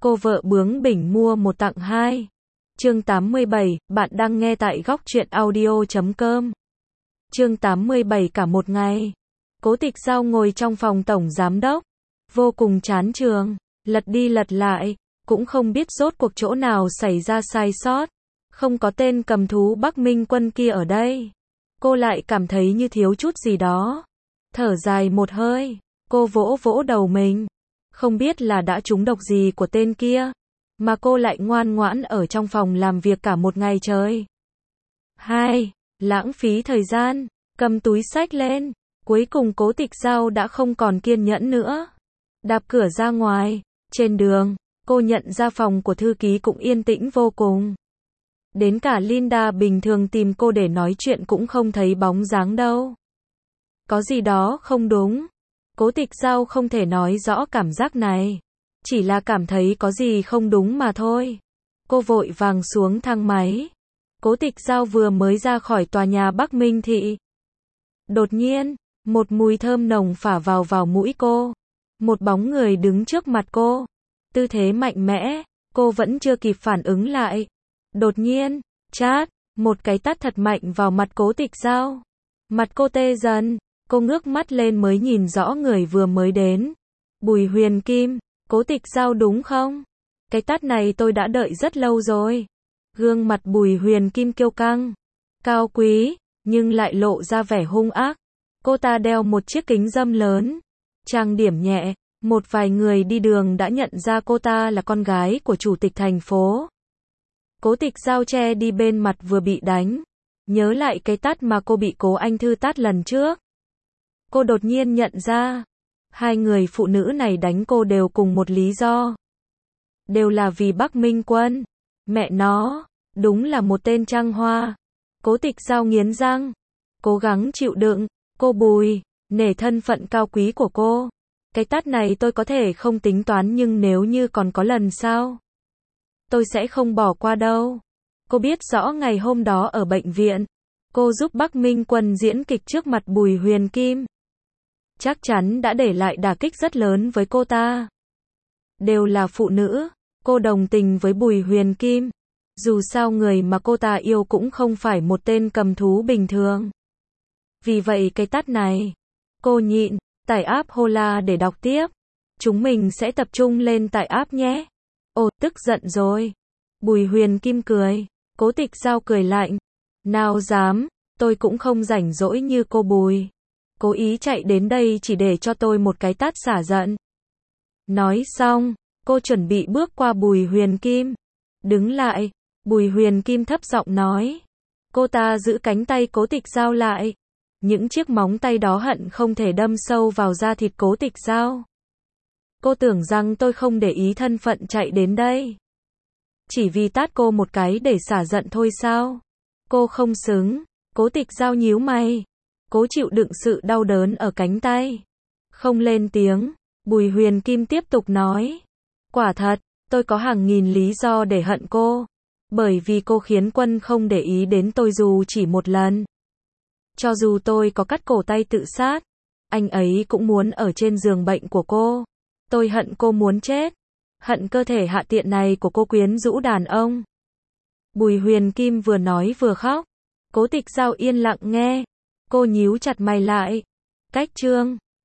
Cô vợ bướng bỉnh mua một tặng hai. Chương 87, bạn đang nghe tại góc truyện audio.com. Chương 87 cả một ngày. Cố Tịch Dao ngồi trong phòng tổng giám đốc, vô cùng chán trường, lật đi lật lại, cũng không biết rốt cuộc chỗ nào xảy ra sai sót. Không có tên cầm thú Bắc Minh Quân kia ở đây. Cô lại cảm thấy như thiếu chút gì đó. Thở dài một hơi, cô vỗ vỗ đầu mình. Không biết là đã trúng độc gì của tên kia, mà cô lại ngoan ngoãn ở trong phòng làm việc cả một ngày trời. Lãng phí thời gian, cầm túi xách lên. Cuối cùng Cố Tịch Dao đã không còn kiên nhẫn nữa. Đạp cửa ra ngoài, trên đường, cô nhận ra phòng của thư ký cũng yên tĩnh vô cùng. Đến cả Linda bình thường tìm cô để nói chuyện cũng không thấy bóng dáng đâu. Có gì đó không đúng. Cố Tịch Dao không thể nói rõ cảm giác này. Chỉ là cảm thấy có gì không đúng mà thôi. Cô vội vàng xuống thang máy. Cố Tịch Dao vừa mới ra khỏi tòa nhà Bắc Minh Thị. Đột nhiên, một mùi thơm nồng phả vào mũi cô. Một bóng người đứng trước mặt cô. Tư thế mạnh mẽ, cô vẫn chưa kịp phản ứng lại. Đột nhiên, chát, một cái tát thật mạnh vào mặt Cố Tịch Dao. Mặt cô tê dần, cô ngước mắt lên mới nhìn rõ người vừa mới đến. Bùi Huyền Kim, Cố Tịch Dao đúng không? Cái tát này tôi đã đợi rất lâu rồi. Gương mặt Bùi Huyền Kim kiêu căng, cao quý, nhưng lại lộ ra vẻ hung ác. Cô ta đeo một chiếc kính râm lớn, trang điểm nhẹ. Một vài người đi đường đã nhận ra cô ta là con gái của chủ tịch thành phố. Cố Tịch Dao che đi bên mặt vừa bị đánh. Nhớ lại cái tát mà cô bị Cố Anh Thư tát lần trước. Cô đột nhiên nhận ra, hai người phụ nữ này đánh cô đều cùng một lý do. Đều là vì Bắc Minh Quân. Mẹ nó, đúng là một tên trăng hoa. Cố Tịch Dao nghiến răng, cố gắng chịu đựng. Cô Bùi, nể thân phận cao quý của cô. Cái tát này tôi có thể không tính toán, nhưng nếu như còn có lần sau, tôi sẽ không bỏ qua đâu. Cô biết rõ ngày hôm đó ở bệnh viện, cô giúp Bắc Minh Quân diễn kịch trước mặt Bùi Huyền Kim. Chắc chắn đã để lại đả kích rất lớn với cô ta. Đều là phụ nữ, cô đồng tình với Bùi Huyền Kim. Dù sao người mà cô ta yêu cũng không phải một tên cầm thú bình thường. Vì vậy cái tát này, cô nhịn. Tải app Hola để đọc tiếp. Chúng mình sẽ tập trung lên tải app nhé. Ồ, tức giận rồi. Bùi Huyền Kim cười. Cố Tịch Dao cười lạnh. Nào dám, tôi cũng không rảnh rỗi như cô Bùi. Cố ý chạy đến đây chỉ để cho tôi một cái tát xả giận. Nói xong, cô chuẩn bị bước qua Bùi Huyền Kim. Đứng lại, Bùi Huyền Kim thấp giọng nói. Cô ta giữ cánh tay Cố Tịch Dao lại. Những chiếc móng tay đó hận không thể đâm sâu vào da thịt Cố Tịch Dao. Cô tưởng rằng tôi không để ý thân phận chạy đến đây. Chỉ vì tát cô một cái để xả giận thôi sao? Cô không xứng. Cố Tịch Dao nhíu mày. Cố chịu đựng sự đau đớn ở cánh tay. Không lên tiếng. Bùi Huyền Kim tiếp tục nói. Quả thật, tôi có hàng nghìn lý do để hận cô. Bởi vì cô khiến Quân không để ý đến tôi dù chỉ một lần. Cho dù tôi có cắt cổ tay tự sát, anh ấy cũng muốn ở trên giường bệnh của cô. Tôi hận cô muốn chết. Hận cơ thể hạ tiện này của cô quyến rũ đàn ông. Bùi Huyền Kim vừa nói vừa khóc. Cố Tịch Dao yên lặng nghe. Cô nhíu chặt mày lại. Cách chương